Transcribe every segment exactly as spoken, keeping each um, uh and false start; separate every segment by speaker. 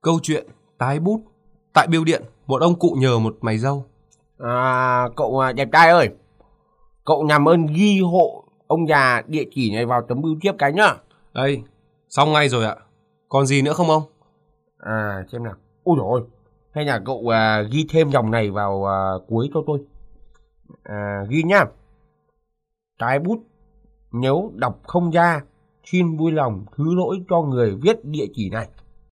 Speaker 1: Câu chuyện tái bút. Tại bưu điện, một ông cụ nhờ một mày râu.
Speaker 2: À, cậu đẹp trai ơi, cậu làm ơn ghi hộ ông già địa chỉ này vào tấm bưu tiếp cái nhá.
Speaker 1: Đây, xong ngay rồi ạ. Còn gì nữa không ông?
Speaker 2: À, xem nào. Ôi dồi ôi, hay là cậu à, ghi thêm dòng này vào à, cuối cho tôi. À, ghi nhá. Trái bút nếu đọc không ra, xin vui lòng thứ lỗi cho người viết địa chỉ này.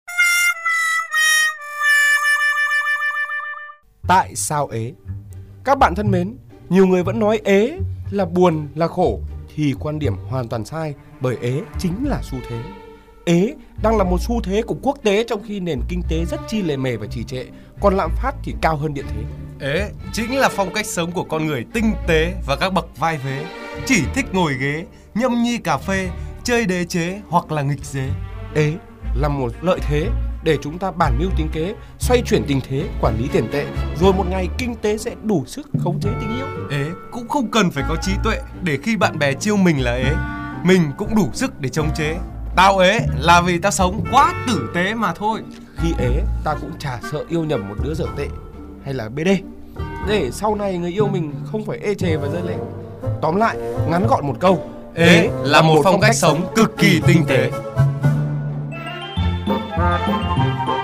Speaker 3: Tại sao ế? Các bạn thân mến, nhiều người vẫn nói ế là buồn, là khổ, thì quan điểm hoàn toàn sai, bởi ế chính là xu thế. Ế đang là một xu thế của quốc tế, trong khi nền kinh tế rất chi lề mề và trì trệ, còn lạm phát thì cao hơn điện thế.
Speaker 4: Ế chính là phong cách sống của con người tinh tế và các bậc vai vế, chỉ thích ngồi ghế, nhâm nhi cà phê, chơi đế chế hoặc là nghịch dế.
Speaker 3: Ế là một lợi thế để chúng ta bàn mưu tính kế, xoay chuyển tình thế, quản lý tiền tệ, rồi một ngày kinh tế sẽ đủ sức khống chế tình yêu.
Speaker 4: Ế cũng không cần phải có trí tuệ để khi bạn bè chiêu mình là ế, mình cũng đủ sức để chống chế. Tao ế là vì tao sống quá tử tế mà thôi.
Speaker 3: Khi ế, ta cũng chả sợ yêu nhầm một đứa dở tệ hay là bê đê, để sau này người yêu mình không phải ê chề và rơi lệ. Tóm lại, ngắn gọn một câu,
Speaker 4: Ế là một phong cách sống cực kỳ tinh tế.
Speaker 2: Thank you.